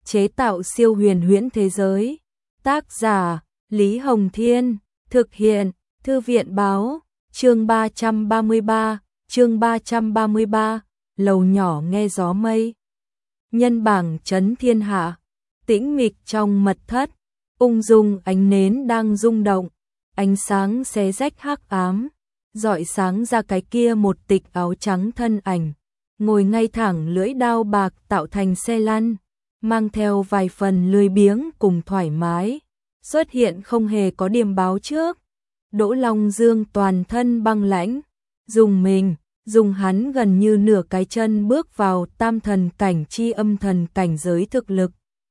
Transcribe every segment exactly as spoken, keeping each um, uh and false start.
chế tạo siêu huyền huyễn thế giới. Tác giả Lý Hồng Thiên, thực hiện Thư viện Báo, chương ba trăm ba mươi ba, chương ba trăm ba mươi ba, lầu nhỏ nghe gió mây. Nhân bảng chấn thiên hạ, tĩnh mịch trong mật thất, ung dung ánh nến đang rung động, ánh sáng xé rách hắc ám, rọi sáng ra cái kia một tịch áo trắng thân ảnh, ngồi ngay thẳng lưỡi đao bạc tạo thành xe lăn, mang theo vài phần lười biếng cùng thoải mái, xuất hiện không hề có điểm báo trước. Đỗ Long Dương toàn thân băng lãnh, dùng mình, dùng hắn gần như nửa cái chân bước vào tam thần cảnh chi âm thần cảnh giới thực lực.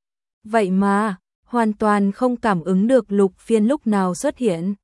Vậy mà, hoàn toàn không cảm ứng được Lục Phiên lúc nào xuất hiện.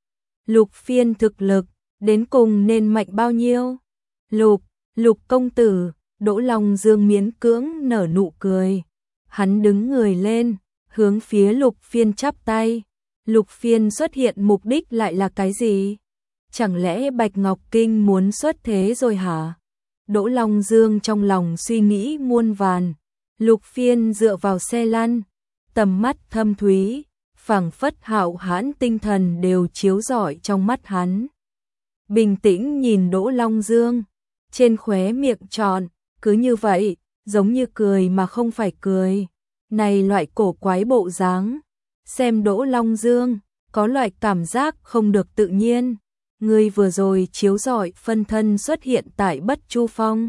Lục Phiên thực lực, đến cùng nên mạnh bao nhiêu? Lục, Lục công tử, Đỗ Long Dương miễn cưỡng nở nụ cười. Hắn đứng người lên, hướng phía Lục Phiên chắp tay. Lục Phiên xuất hiện mục đích lại là cái gì? Chẳng lẽ Bạch Ngọc Kinh muốn xuất thế rồi hả? Đỗ Long Dương trong lòng suy nghĩ muôn vàn. Lục Phiên dựa vào xe lăn, tầm mắt thâm thúy, phảng phất hạo hãn tinh thần đều chiếu rọi trong mắt hắn. Bình tĩnh nhìn Đỗ Long Dương, trên khóe miệng tròn, cứ như vậy, giống như cười mà không phải cười. Này loại cổ quái bộ dáng, xem Đỗ Long Dương, có loại cảm giác không được tự nhiên. Người vừa rồi chiếu rọi phân thân xuất hiện tại Bất Chu Phong.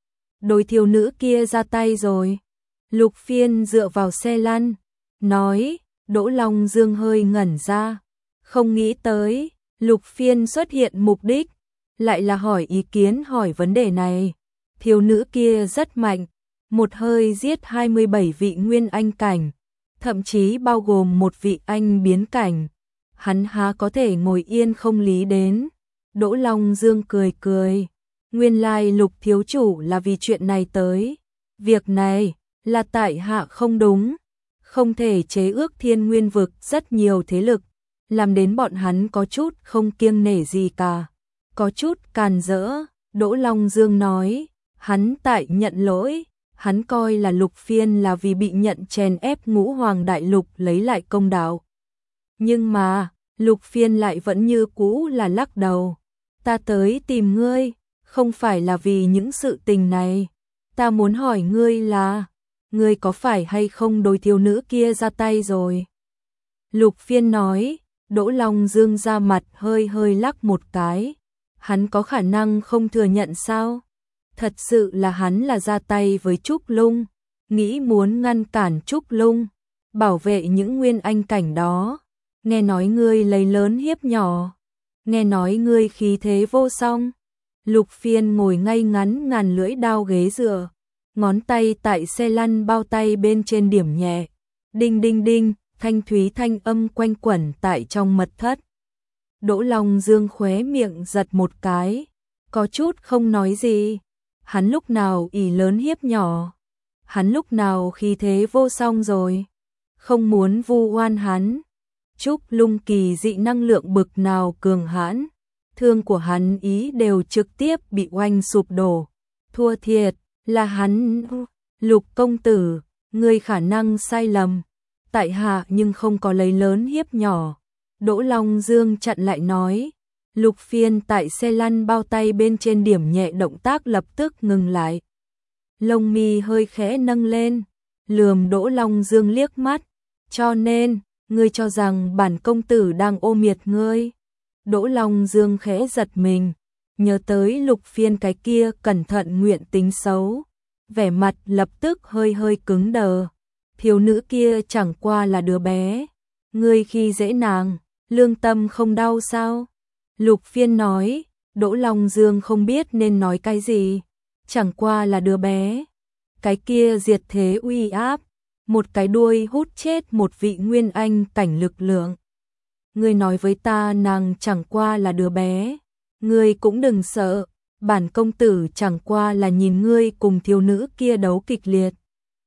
Đôi thiếu nữ kia ra tay rồi. Lục Phiên dựa vào xe lăn, nói. Đỗ Long Dương hơi ngẩn ra, không nghĩ tới Lục Phiên xuất hiện mục đích, lại là hỏi ý kiến hỏi vấn đề này. Thiếu nữ kia rất mạnh, một hơi giết hai mươi bảy vị nguyên anh cảnh, thậm chí bao gồm một vị anh biến cảnh. Hắn há có thể ngồi yên không lý đến. Đỗ Long Dương cười cười, nguyên lai Lục thiếu chủ là vì chuyện này tới. Việc này là tại hạ không đúng, không thể chế ước Thiên Nguyên vực rất nhiều thế lực, làm đến bọn hắn có chút không kiêng nể gì cả, có chút càn rỡ. Đỗ Long Dương nói, hắn tại nhận lỗi, hắn coi là Lục Phiên là vì bị nhận chèn ép Ngũ Hoàng Đại Lục lấy lại công đạo. Nhưng mà, Lục Phiên lại vẫn như cũ là lắc đầu. Ta tới tìm ngươi, không phải là vì những sự tình này. Ta muốn hỏi ngươi là, ngươi có phải hay không đối thiếu nữ kia ra tay rồi? Lục Phiên nói. Đỗ Long Dương ra mặt hơi hơi lắc một cái. Hắn có khả năng không thừa nhận sao? Thật sự là hắn là ra tay với Trúc Lung, nghĩ muốn ngăn cản Trúc Lung, bảo vệ những nguyên anh cảnh đó. Nghe nói ngươi lấy lớn hiếp nhỏ, nghe nói ngươi khí thế vô song. Lục Phiên ngồi ngay ngắn ngàn lưỡi đao ghế dựa, ngón tay tại xe lăn bao tay bên trên điểm nhẹ. Đinh đinh đinh, thanh thúy thanh âm quanh quẩn tại trong mật thất. Đỗ Long Dương khóe miệng giật một cái, có chút không nói gì. Hắn lúc nào ỷ lớn hiếp nhỏ, hắn lúc nào khí thế vô song rồi, không muốn vu oan hắn. Trúc Lung kỳ dị năng lượng bực nào cường hãn, thương của hắn ý đều trực tiếp bị oanh sụp đổ. Thua thiệt là hắn. Lục công tử, ngươi khả năng sai lầm, tại hạ nhưng không có lấy lớn hiếp nhỏ. Đỗ Long Dương chặn lại nói. Lục Phiên tại xe lăn bao tay bên trên điểm nhẹ, động tác lập tức ngừng lại. Lông mi hơi khẽ nâng lên, lườm Đỗ Long Dương liếc mắt. Cho nên, ngươi cho rằng bản công tử đang ô miệt ngươi? Đỗ Long Dương khẽ giật mình, nhớ tới Lục Phiên cái kia cẩn thận nguyện tính xấu, vẻ mặt lập tức hơi hơi cứng đờ. Thiếu nữ kia chẳng qua là đứa bé, ngươi khi dễ nàng, lương tâm không đau sao? Lục Phiên nói. Đỗ Long Dương không biết nên nói cái gì, chẳng qua là đứa bé. Cái kia diệt thế uy áp, một cái đuôi hút chết một vị nguyên anh cảnh lực lượng. Ngươi nói với ta nàng chẳng qua là đứa bé, ngươi cũng đừng sợ, bản công tử chẳng qua là nhìn ngươi cùng thiếu nữ kia đấu kịch liệt,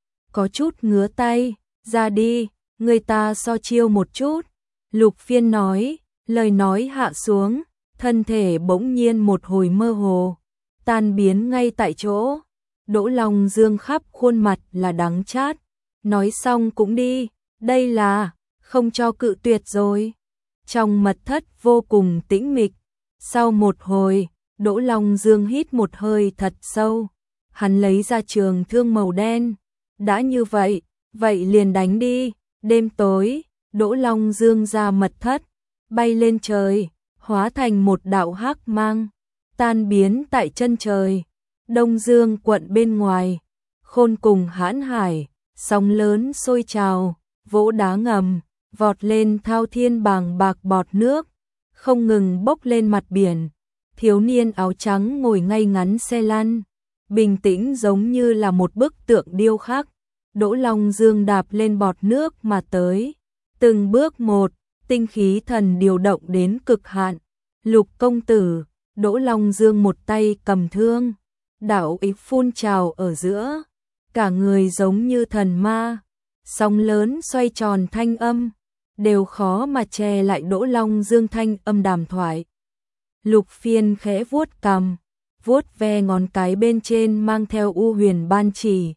có chút ngứa tay, ra đi, ngươi ta so chiêu một chút. Lục Phiên nói, lời nói hạ xuống, thân thể bỗng nhiên một hồi mơ hồ, tan biến ngay tại chỗ. Đỗ Long Dương khắp khuôn mặt là đắng chát, nói xong cũng đi, đây là không cho cự tuyệt rồi. Trong mật thất vô cùng tĩnh mịch, sau một hồi, Đỗ Long Dương hít một hơi thật sâu, hắn lấy ra trường thương màu đen, đã như vậy, vậy liền đánh đi. Đêm tối, Đỗ Long Dương ra mật thất, bay lên trời, hóa thành một đạo hắc mang, tan biến tại chân trời. Đông Dương quận bên ngoài, khôn cùng hãn hải, sóng lớn sôi trào, vỗ đá ngầm, vọt lên thao thiên bàng bạc bọt nước, không ngừng bốc lên mặt biển. Thiếu niên áo trắng ngồi ngay ngắn xe lăn, bình tĩnh giống như là một bức tượng điêu khắc. Đỗ Long Dương đạp lên bọt nước mà tới, từng bước một, tinh khí thần điều động đến cực hạn. Lục công tử, Đỗ Long Dương một tay cầm thương, đạo ý phun trào ở giữa, cả người giống như thần ma, sóng lớn xoay tròn thanh âm, đều khó mà che lại Đỗ Long Dương thanh âm đàm thoại. Lục Phiên khẽ vuốt cằm, vuốt ve ngón cái bên trên mang theo u huyền ban chỉ.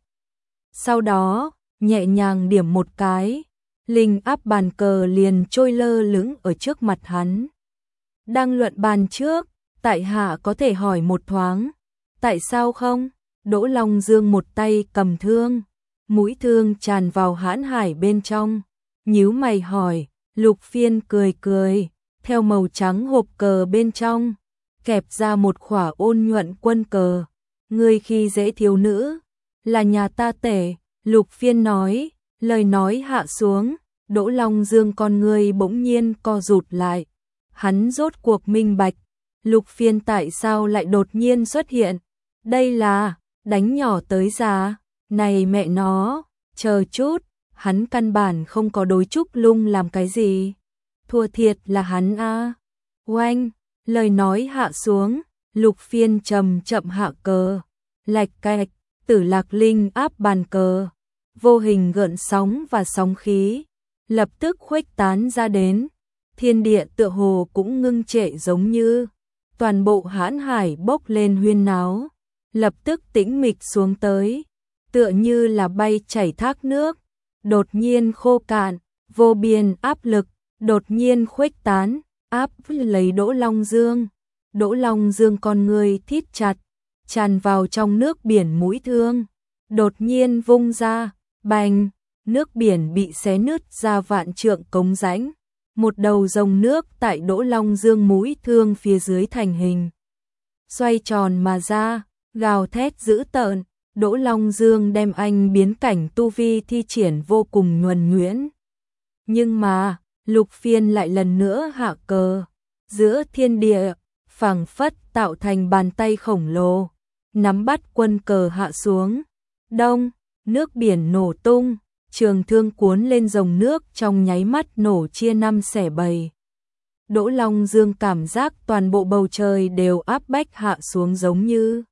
Sau đó, nhẹ nhàng điểm một cái, linh áp bàn cờ liền trôi lơ lửng ở trước mặt hắn. Đang luận bàn trước, tại hạ có thể hỏi một thoáng, tại sao không? Đỗ Long Dương một tay cầm thương, mũi thương tràn vào hãn hải bên trong, nhíu mày hỏi. Lục Phiên cười cười, theo màu trắng hộp cờ bên trong, kẹp ra một khỏa ôn nhuận quân cờ. Ngươi khi dễ thiếu nữ, là nhà ta tể. Lục Phiên nói, lời nói hạ xuống, Đỗ Long Dương con ngươi bỗng nhiên co rụt lại. Hắn rốt cuộc minh bạch, Lục Phiên tại sao lại đột nhiên xuất hiện. Đây là đánh nhỏ tới già, này mẹ nó, chờ chút, hắn căn bản không có đối Trúc Lung làm cái gì. Thua thiệt là hắn a. Oanh, lời nói hạ xuống, Lục Phiên chậm chậm hạ cờ, lạch cạch, Tử Lạc Linh áp bàn cờ, vô hình gợn sóng và sóng khí, lập tức khuếch tán ra đến, thiên địa tựa hồ cũng ngưng trệ giống như, toàn bộ hãn hải bốc lên huyên náo, lập tức tĩnh mịch xuống tới, tựa như là bay chảy thác nước, đột nhiên khô cạn, vô biên áp lực, đột nhiên khuếch tán, áp lấy Đỗ Long Dương. Đỗ Long Dương con người thít chặt, tràn vào trong nước biển mũi thương, đột nhiên vung ra, bành, nước biển bị xé nứt ra vạn trượng cống rãnh, một đầu dòng nước tại Đỗ Long Dương mũi thương phía dưới thành hình, xoay tròn mà ra, gào thét dữ tợn. Đỗ Long Dương đem anh biến cảnh tu vi thi triển vô cùng nhuần nhuyễn. Nhưng mà, Lục Phiên lại lần nữa hạ cờ, giữa thiên địa, phảng phất tạo thành bàn tay khổng lồ, nắm bắt quân cờ hạ xuống. Đông, nước biển nổ tung, trường thương cuốn lên dòng nước trong nháy mắt nổ chia năm xẻ bảy. Đỗ Long Dương cảm giác toàn bộ bầu trời đều áp bách hạ xuống giống như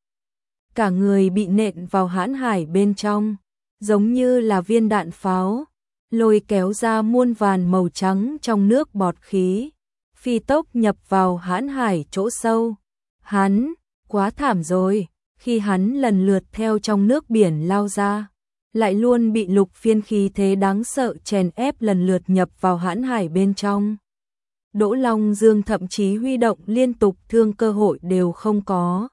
cả người bị nện vào hãn hải bên trong, giống như là viên đạn pháo, lôi kéo ra muôn vàn màu trắng trong nước bọt khí, phi tốc nhập vào hãn hải chỗ sâu. Hắn, quá thảm rồi, khi hắn lần lượt theo trong nước biển lao ra, lại luôn bị Lục Phiên khí thế đáng sợ chèn ép lần lượt nhập vào hãn hải bên trong. Đỗ Long Dương thậm chí huy động liên tục thương cơ hội đều không có.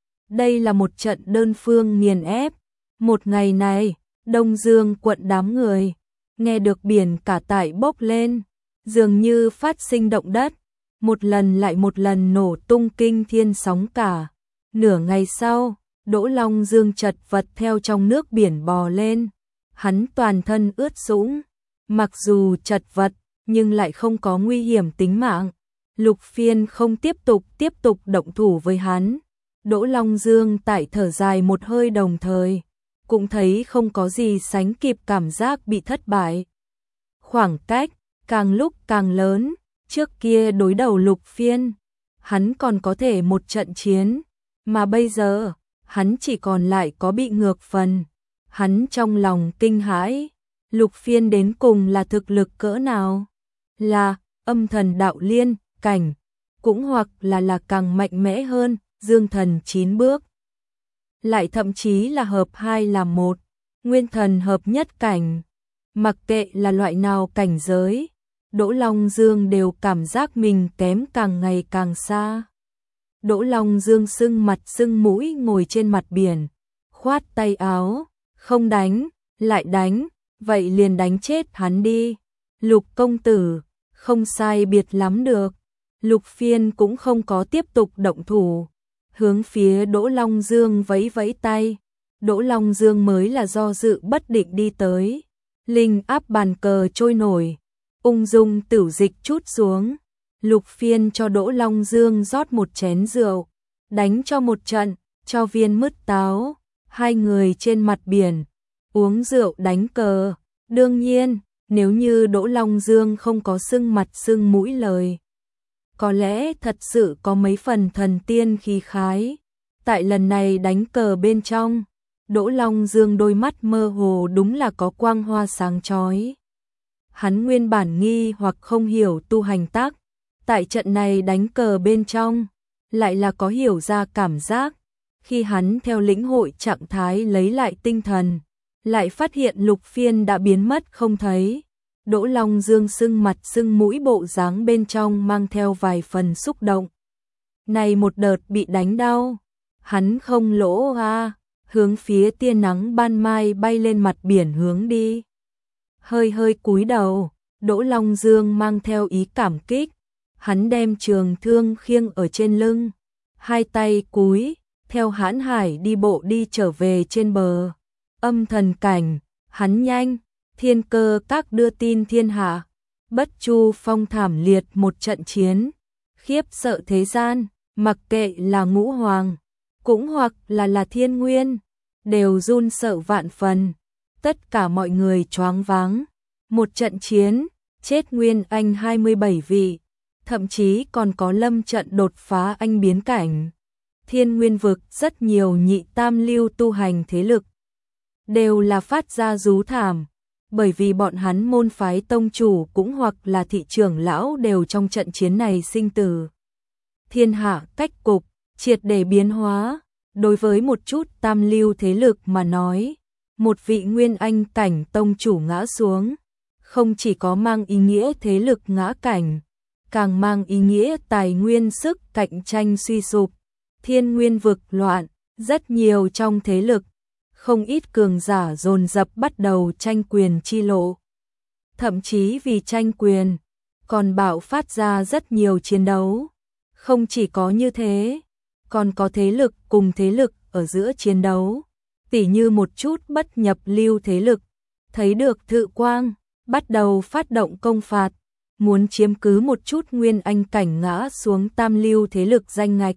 Đây là một trận đơn phương nghiền ép. Một ngày này, Đông Dương quận đám người, nghe được biển cả tại bốc lên, dường như phát sinh động đất, một lần lại một lần nổ tung kinh thiên sóng cả. Nửa ngày sau, Đỗ Long Dương chật vật theo trong nước biển bò lên, hắn toàn thân ướt sũng, mặc dù chật vật, nhưng lại không có nguy hiểm tính mạng. Lục Phiên không tiếp tục tiếp tục động thủ với hắn. Đỗ Long Dương tại thở dài một hơi đồng thời, cũng thấy không có gì sánh kịp cảm giác bị thất bại. Khoảng cách càng lúc càng lớn, trước kia đối đầu Lục Phiên, hắn còn có thể một trận chiến, mà bây giờ, hắn chỉ còn lại có bị ngược phần. Hắn trong lòng kinh hãi, Lục Phiên đến cùng là thực lực cỡ nào? Là âm thần đạo liên cảnh, cũng hoặc là là càng mạnh mẽ hơn, dương thần chín bước, lại thậm chí là hợp hai làm một. nguyên thần hợp nhất cảnh. Mặc kệ là loại nào cảnh giới, Đỗ Long Dương đều cảm giác mình kém càng ngày càng xa. Đỗ Long Dương sưng mặt sưng mũi ngồi trên mặt biển, khoát tay áo, không đánh, lại đánh, vậy liền đánh chết hắn đi. Lục công tử, không sai biệt lắm được. Lục Phiên cũng không có tiếp tục động thủ, hướng phía Đỗ Long Dương vẫy vẫy tay. Đỗ Long Dương mới là do dự bất định đi tới. Linh áp bàn cờ trôi nổi, ung dung tửu dịch chút xuống. Lục Phiên cho Đỗ Long Dương rót một chén rượu, đánh cho một trận, cho viên mứt táo. Hai người trên mặt biển, uống rượu đánh cờ. Đương nhiên, nếu như Đỗ Long Dương không có sưng mặt sưng mũi lời, có lẽ thật sự có mấy phần thần tiên khí khái. Tại lần này đánh cờ bên trong, Đỗ Long Dương đôi mắt mơ hồ đúng là có quang hoa sáng chói. Hắn nguyên bản nghi hoặc không hiểu tu hành tác, tại trận này đánh cờ bên trong, lại là có hiểu ra cảm giác. Khi hắn theo lĩnh hội trạng thái lấy lại tinh thần, lại phát hiện Lục Phiên đã biến mất không thấy. Đỗ Long Dương sưng mặt sưng mũi bộ dáng bên trong mang theo vài phần xúc động. Này một đợt bị đánh đau, hắn không lỗ a, hướng phía tia nắng ban mai bay lên mặt biển hướng đi. Hơi hơi cúi đầu, Đỗ Long Dương mang theo ý cảm kích, hắn đem trường thương khiêng ở trên lưng, hai tay cúi, theo hãn hải đi bộ đi trở về trên bờ. Âm thần cảnh, hắn nhanh, thiên cơ các đưa tin thiên hạ, Bất Chu Phong thảm liệt một trận chiến, khiếp sợ thế gian, mặc kệ là ngũ hoàng, cũng hoặc là là thiên nguyên, đều run sợ vạn phần, tất cả mọi người choáng váng. Một trận chiến, chết nguyên anh hai mươi bảy vị, thậm chí còn có lâm trận đột phá anh biến cảnh. Thiên nguyên vực rất nhiều nhị tam lưu tu hành thế lực, đều là phát ra rú thảm, bởi vì bọn hắn môn phái tông chủ cũng hoặc là thị trưởng lão đều trong trận chiến này sinh tử. Thiên hạ cách cục, triệt để biến hóa, đối với một chút tam lưu thế lực mà nói, một vị nguyên anh cảnh tông chủ ngã xuống, không chỉ có mang ý nghĩa thế lực ngã cảnh, càng mang ý nghĩa tài nguyên sức cạnh tranh suy sụp, thiên nguyên vực loạn, rất nhiều trong thế lực, không ít cường giả dồn dập bắt đầu tranh quyền chi lộ. Thậm chí vì tranh quyền, còn bạo phát ra rất nhiều chiến đấu. Không chỉ có như thế, còn có thế lực cùng thế lực ở giữa chiến đấu, tỉ như một chút bất nhập lưu thế lực, thấy được Thự Quang, bắt đầu phát động công phạt, muốn chiếm cứ một chút nguyên anh cảnh ngã xuống tam lưu thế lực danh ngạch.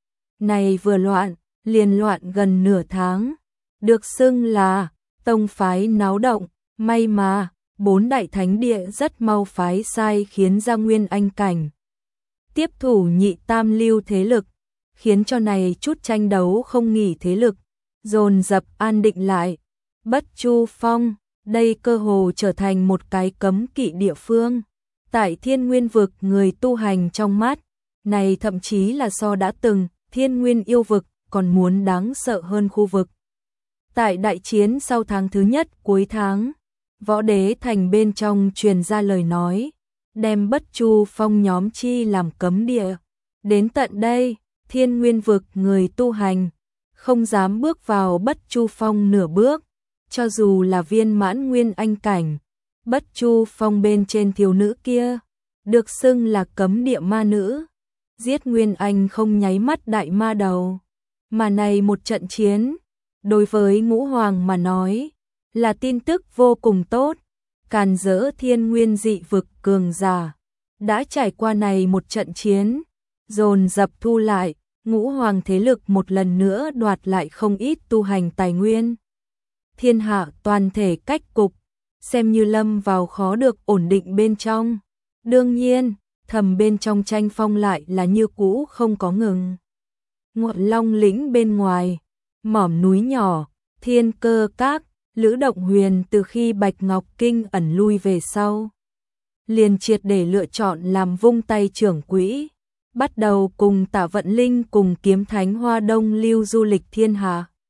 Này vừa loạn, liền loạn gần nửa tháng, được xưng là tông phái náo động, may mà bốn đại thánh địa rất mau phái sai khiến ra nguyên anh cảnh tiếp thủ nhị tam lưu thế lực, khiến cho này chút tranh đấu không nghỉ thế lực dồn dập an định lại. Bất Chu Phong, đây cơ hồ trở thành một cái cấm kỵ địa phương. Tại thiên nguyên vực người tu hành trong mắt, này thậm chí là so đã từng thiên nguyên yêu vực còn muốn đáng sợ hơn khu vực. Tại đại chiến sau tháng thứ nhất cuối tháng, Võ Đế Thành bên trong truyền ra lời nói, đem Bất Chu Phong nhóm chi làm cấm địa. Đến tận đây, thiên nguyên vực người tu hành không dám bước vào Bất Chu Phong nửa bước, cho dù là viên mãn nguyên anh cảnh. Bất Chu Phong bên trên thiếu nữ kia, được xưng là cấm địa ma nữ, giết nguyên anh không nháy mắt đại ma đầu. Mà này một trận chiến, đối với ngũ hoàng mà nói, là tin tức vô cùng tốt. Càn Dỡ thiên nguyên dị vực cường giả đã trải qua này một trận chiến, dồn dập thu lại, ngũ hoàng thế lực một lần nữa đoạt lại không ít tu hành tài nguyên. Thiên hạ toàn thể cách cục, xem như lâm vào khó được ổn định bên trong. Đương nhiên, thầm bên trong tranh phong lại là như cũ không có ngừng. Ngọn Long lĩnh bên ngoài, mỏm núi nhỏ, thiên cơ các, Lữ Động Huyền từ khi Bạch Ngọc Kinh ẩn lui về sau, liền triệt để lựa chọn làm vung tay trưởng quỹ, bắt đầu cùng Tạ Vận Linh cùng Kiếm Thánh Hoa Đông lưu du lịch thiên hạ.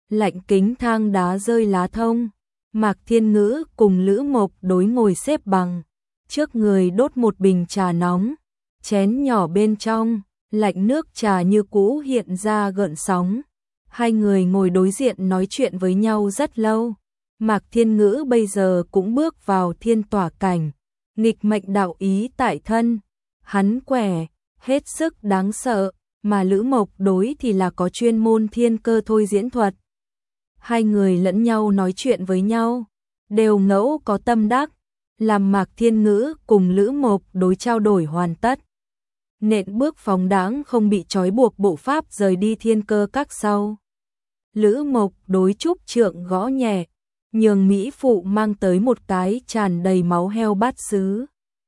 lạnh kính thang đá rơi lá thông. Mạc Thiên Ngữ cùng Lữ Mộc Đối ngồi xếp bằng, trước người đốt một bình trà nóng, chén nhỏ bên trong, lạnh nước trà như cũ hiện ra gợn sóng. Hai người ngồi đối diện nói chuyện với nhau rất lâu. Mạc Thiên Ngữ bây giờ cũng bước vào thiên tỏa cảnh, nghịch mệnh đạo ý tại thân, hắn quẻ, hết sức đáng sợ, mà Lữ Mộc Đối thì là có chuyên môn thiên cơ thôi diễn thuật. Hai người lẫn nhau nói chuyện với nhau, đều ngẫu có tâm đắc, làm Mạc Thiên Ngữ cùng Lữ Mộc Đối trao đổi hoàn tất. Nện bước phóng đãng không bị trói buộc bộ pháp rời đi thiên cơ các sau. Lữ Mộc Đối trúc trượng gõ nhẹ, nhường mỹ phụ mang tới một cái tràn đầy máu heo bát sứ.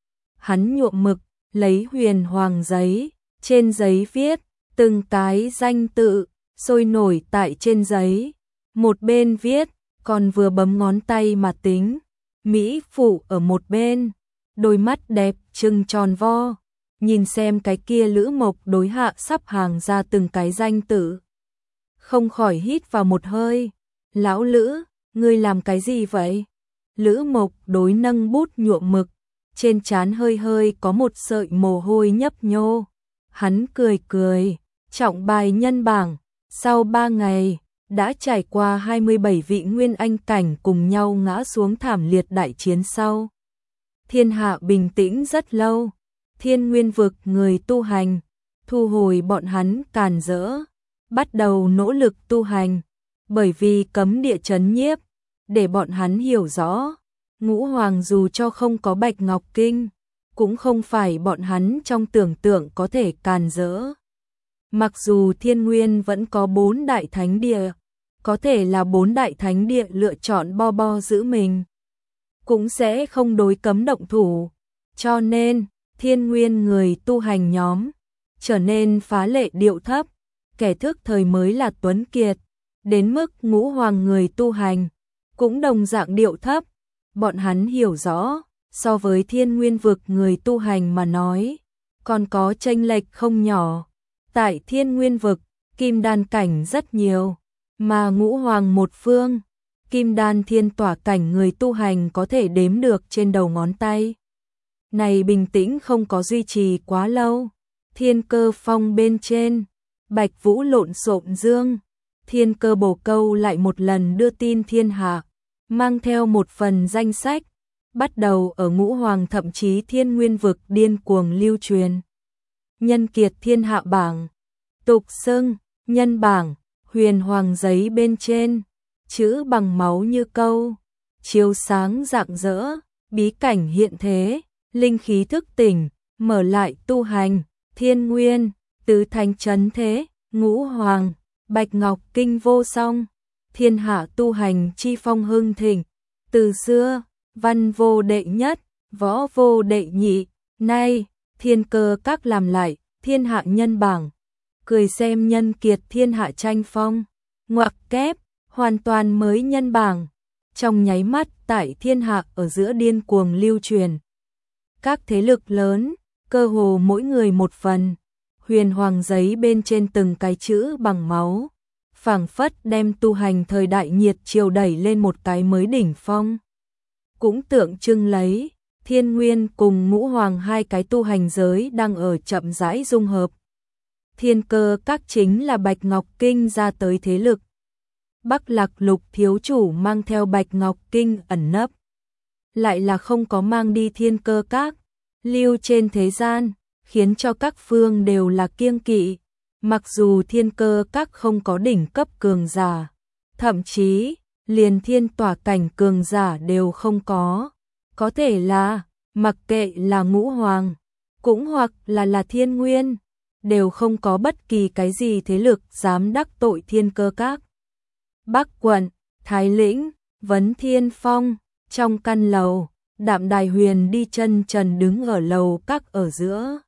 Hắn nhuộm mực, lấy huyền hoàng giấy, trên giấy viết từng cái danh tự, sôi nổi tại trên giấy. Một bên viết, còn vừa bấm ngón tay mà tính. Mỹ phụ ở một bên, đôi mắt đẹp trừng tròn vo, nhìn xem cái kia Lữ Mộc Đối hạ sắp hàng ra từng cái danh tự. Không khỏi hít vào một hơi, lão Lữ, ngươi làm cái gì vậy? Lữ Mộc Đối nâng bút nhuộm mực, trên trán hơi hơi có một sợi mồ hôi nhấp nhô. Hắn cười cười, trọng bài nhân bảng, sau ba ngày, đã trải qua hai mươi bảy vị nguyên anh cảnh cùng nhau ngã xuống thảm liệt đại chiến sau. Thiên hạ bình tĩnh rất lâu, thiên nguyên vực người tu hành, thu hồi bọn hắn càn rỡ, bắt đầu nỗ lực tu hành, bởi vì cấm địa chấn nhiếp, để bọn hắn hiểu rõ, Ngũ Hoàng dù cho không có Bạch Ngọc Kinh, cũng không phải bọn hắn trong tưởng tượng có thể càn rỡ. Mặc dù thiên nguyên vẫn có bốn đại thánh địa, có thể là bốn đại thánh địa lựa chọn bo bo giữ mình, cũng sẽ không đối cấm động thủ, cho nên thiên nguyên người tu hành nhóm trở nên phá lệ điệu thấp, kẻ thức thời mới là tuấn kiệt, đến mức Ngũ Hoàng người tu hành cũng đồng dạng điệu thấp. Bọn hắn hiểu rõ, so với thiên nguyên vực người tu hành mà nói, còn có chênh lệch không nhỏ. Tại thiên nguyên vực, kim đan cảnh rất nhiều, mà Ngũ Hoàng một phương, kim đan thiên tỏa cảnh người tu hành có thể đếm được trên đầu ngón tay. Này bình tĩnh không có duy trì quá lâu, thiên cơ phong bên trên, Bạch Vũ lộn xộn dương, thiên cơ bổ câu lại một lần đưa tin thiên hạ, mang theo một phần danh sách, bắt đầu ở Ngũ Hoàng thậm chí thiên nguyên vực điên cuồng lưu truyền. Nhân kiệt thiên hạ bảng, tục xưng, nhân bảng, huyền hoàng giấy bên trên, chữ bằng máu như câu, chiếu sáng rạng rỡ, bí cảnh hiện thế, linh khí thức tỉnh, mở lại tu hành, thiên nguyên, tứ thánh chấn thế, Ngũ Hoàng, Bạch Ngọc Kinh vô song, thiên hạ tu hành chi phong hưng thịnh. Từ xưa, văn vô đệ nhất, võ vô đệ nhị, nay, thiên cơ các làm lại, thiên hạ nhân bảng, cười xem nhân kiệt thiên hạ tranh phong, ngoặc kép, hoàn toàn mới nhân bảng, trong nháy mắt tại thiên hạ ở giữa điên cuồng lưu truyền. Các thế lực lớn, cơ hồ mỗi người một phần, huyền hoàng giấy bên trên từng cái chữ bằng máu, phảng phất đem tu hành thời đại nhiệt triều đẩy lên một cái mới đỉnh phong. Cũng tượng trưng lấy, thiên nguyên cùng Ngũ Hoàng hai cái tu hành giới đang ở chậm rãi dung hợp. Thiên cơ các chính là Bạch Ngọc Kinh ra tới thế lực. Bắc Lạc Lục thiếu chủ mang theo Bạch Ngọc Kinh ẩn nấp, lại là không có mang đi thiên cơ các, lưu trên thế gian, khiến cho các phương đều là kiêng kỵ. Mặc dù thiên cơ các không có đỉnh cấp cường giả, thậm chí liền thiên tỏa cảnh cường giả đều không có, có thể là mặc kệ là Ngũ Hoàng, cũng hoặc là là thiên nguyên, đều không có bất kỳ cái gì thế lực dám đắc tội thiên cơ các. Bắc quận, Thái Lĩnh, Vấn Thiên Phong, trong căn lầu, Đạm Đài Huyền đi chân trần đứng ở lầu các ở giữa.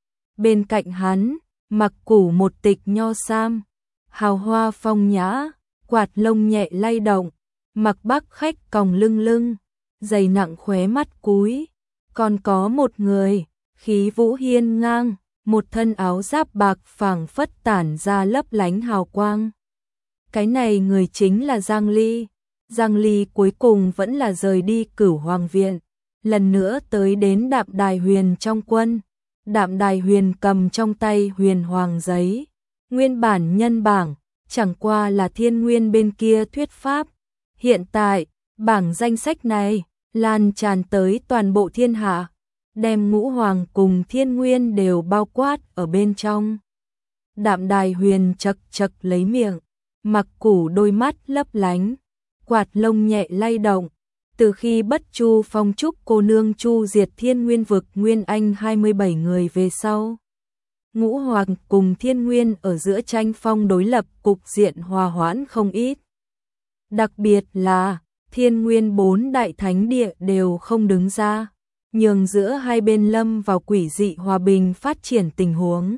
Bên cạnh hắn, mặc củ một tịch nho sam, hào hoa phong nhã, quạt lông nhẹ lay động, mặc Bắc khách còng lưng lưng, giày nặng khóe mắt cúi, còn có một người, khí vũ hiên ngang, một thân áo giáp bạc phảng phất tản ra lấp lánh hào quang. Cái này người chính là Giang Ly. Giang Ly cuối cùng vẫn là rời đi Cửu Hoàng Viện, lần nữa tới đến Đạm Đài Huyền trong quân. Đạm Đài Huyền cầm trong tay huyền hoàng giấy, nguyên bản nhân bảng, chẳng qua là Thiên Nguyên bên kia thuyết pháp. Hiện tại, bảng danh sách này lan tràn tới toàn bộ thiên hạ, đem Ngũ Hoàng cùng Thiên Nguyên đều bao quát ở bên trong. Đạm Đài Huyền chật chật lấy miệng, Mặc Củ đôi mắt lấp lánh, quạt lông nhẹ lay động. Từ khi Bất Chu Phong chúc cô nương chu diệt Thiên Nguyên vực Nguyên Anh hai mươi bảy người về sau, Ngũ Hoàng cùng Thiên Nguyên ở giữa tranh phong đối lập, cục diện hòa hoãn không ít. Đặc biệt là Thiên Nguyên bốn đại thánh địa đều không đứng ra, nhường giữa hai bên lâm vào quỷ dị hòa bình phát triển tình huống.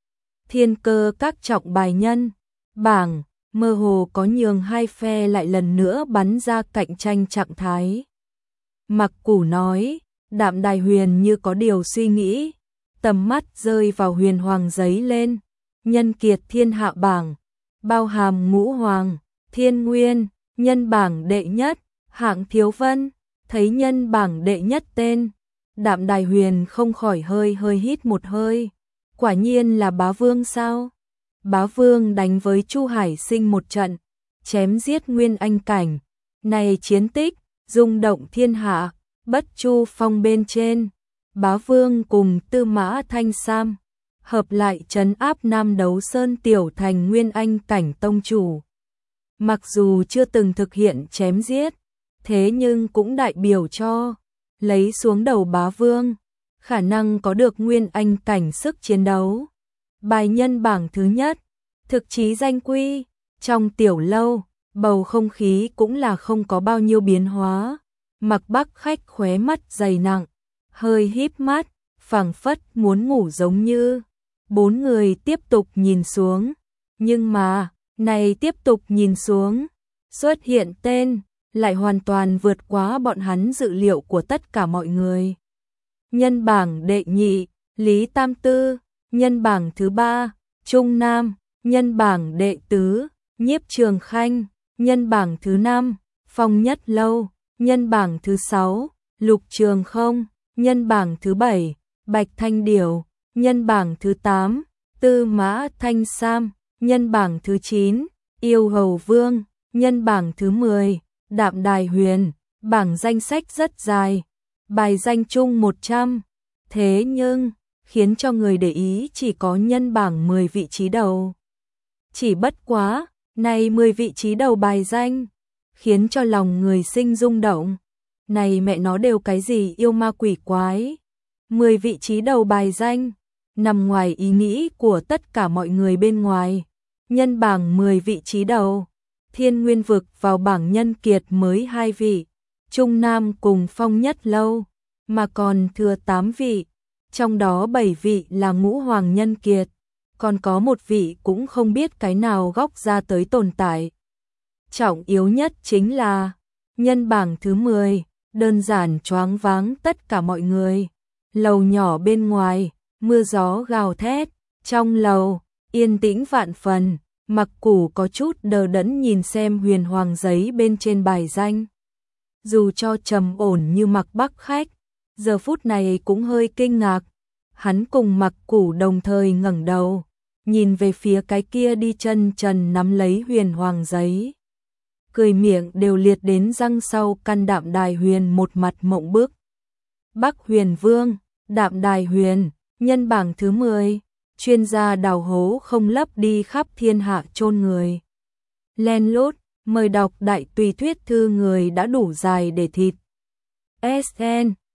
Thiên Cơ các trọng bài nhân bảng mơ hồ có nhường hai phe lại lần nữa bắn ra cạnh tranh trạng thái. Mặc Củ nói, Đạm Đài Huyền như có điều suy nghĩ, tầm mắt rơi vào huyền hoàng giấy lên. Nhân kiệt thiên hạ bảng, bao hàm Ngũ Hoàng, Thiên Nguyên, nhân bảng đệ nhất, hạng thiếu vân, thấy nhân bảng đệ nhất tên. Đạm Đài Huyền không khỏi hơi hơi hít một hơi. Quả nhiên là bá vương sao? Bá vương đánh với Chu Hải Sinh một trận, chém giết Nguyên Anh cảnh. Này chiến tích, rung động thiên hạ. Bất Chu Phong bên trên, bá vương cùng Tư Mã Thanh Sam hợp lại trấn áp Nam Đấu Sơn tiểu thành Nguyên Anh cảnh tông chủ. Mặc dù chưa từng thực hiện chém giết, thế nhưng cũng đại biểu cho lấy xuống đầu bá vương, khả năng có được Nguyên Anh cảnh sức chiến đấu. Bài nhân bảng thứ nhất, thực chí danh quy. Trong tiểu lâu, bầu không khí cũng là không có bao nhiêu biến hóa. Mặc Bắc khách khóe mắt dày nặng, hơi híp mắt, phảng phất muốn ngủ giống như. Bốn người tiếp tục nhìn xuống, nhưng mà, này tiếp tục nhìn xuống, xuất hiện tên, lại hoàn toàn vượt quá bọn hắn dự liệu của tất cả mọi người. Nhân bảng đệ nhị, Lý Tam Tư. Nhân bảng thứ ba, Trung Nam. Nhân bảng đệ tứ, Nhiếp Trường Khanh. Nhân bảng thứ năm, Phong Nhất Lâu. Nhân bảng thứ sáu, Lục Trường Không. Nhân bảng thứ bảy, Bạch Thanh Điểu. Nhân bảng thứ tám, Tư Mã Thanh Sam. Nhân bảng thứ chín, Yêu Hầu Vương. Nhân bảng thứ mười, Đạm Đài Huyền. Bảng danh sách rất dài, bài danh chung một trăm. Thế nhưng, khiến cho người để ý chỉ có nhân bảng mười vị trí đầu. Chỉ bất quá, này mười vị trí đầu bài danh, khiến cho lòng người sinh rung động. Này mẹ nó đều cái gì yêu ma quỷ quái. mười vị trí đầu bài danh, nằm ngoài ý nghĩ của tất cả mọi người bên ngoài. Nhân bảng mười vị trí đầu, Thiên Nguyên vực vào bảng nhân kiệt mới hai vị, Trung Nam cùng Phong Nhất Lâu, mà còn thừa tám vị, trong đó bảy vị là Ngũ Hoàng nhân kiệt, còn có một vị cũng không biết cái nào góc ra tới tồn tại. Trọng yếu nhất chính là nhân bảng thứ mười, đơn giản choáng váng tất cả mọi người. Lầu nhỏ bên ngoài, mưa gió gào thét, trong lầu, yên tĩnh vạn phần. Mặc Củ có chút đờ đẫn nhìn xem huyền hoàng giấy bên trên bài danh. Dù cho trầm ổn như Mặc Bắc khách, giờ phút này cũng hơi kinh ngạc. Hắn cùng Mặc Củ đồng thời ngẩng đầu, nhìn về phía cái kia đi chân trần nắm lấy huyền hoàng giấy. Cười miệng đều liệt đến răng sau căn Đạm Đài Huyền một mặt mộng bức. Bắc Huyền Vương, Đạm Đài Huyền, nhân bảng thứ mười, chuyên gia đào hố không lấp đi khắp thiên hạ chôn người. Len lút, mời đọc đại tùy thuyết thư người đã đủ dài để thịt. ét en